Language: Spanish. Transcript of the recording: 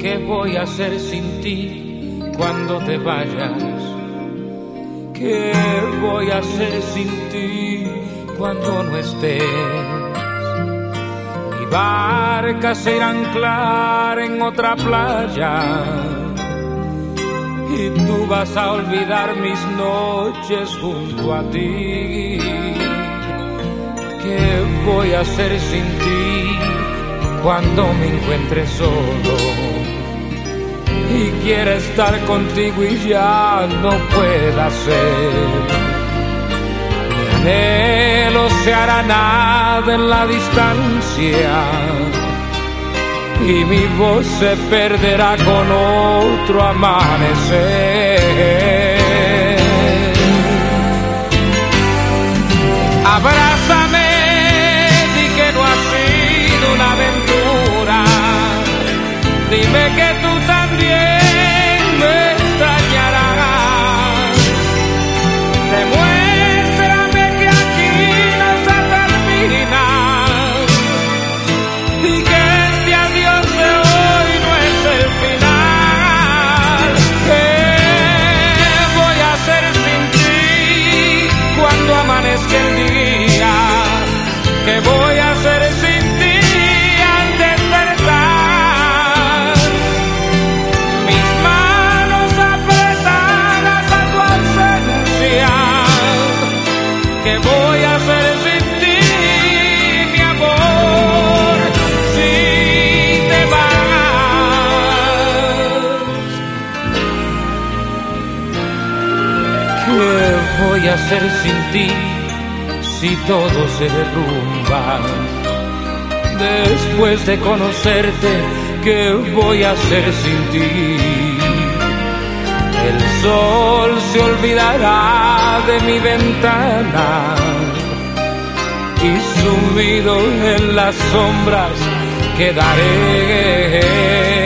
¿Qué voy a hacer sin ti cuando te vayas? ¿Qué voy a hacer sin ti cuando no estés? Mi barca se irá a anclar en otra playa y tú vas a olvidar mis noches junto a ti. ¿Qué voy a hacer sin ti cuando me encuentre solo y quiera estar contigo y ya no pueda ser? Mi anhelo se hará nada en la distancia y mi voz se perderá con otro amanecer. Abrázame, di que no ha sido una aventura, dime que tú también me extrañarás. Demuéstrame que aquí no se termina y que este adiós de hoy no es el final. ¿Qué voy a hacer sin ti cuando amanezca el día? ¿Qué voy a hacer sin ti al despertar? Mis manos apretadas a tu ausencia. ¿Qué voy a hacer sin ti, mi amor, si te vas? ¿Qué voy a hacer sin ti si todo se derrumba? Después de conocerte, ¿qué voy a hacer sin ti? El sol se olvidará de mi ventana y sumido en las sombras quedaré.